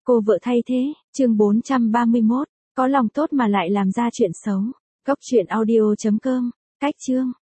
Cô vợ thay thế, chương 431, có lòng tốt mà lại làm ra chuyện xấu. Góc truyện audio.com, cách chương.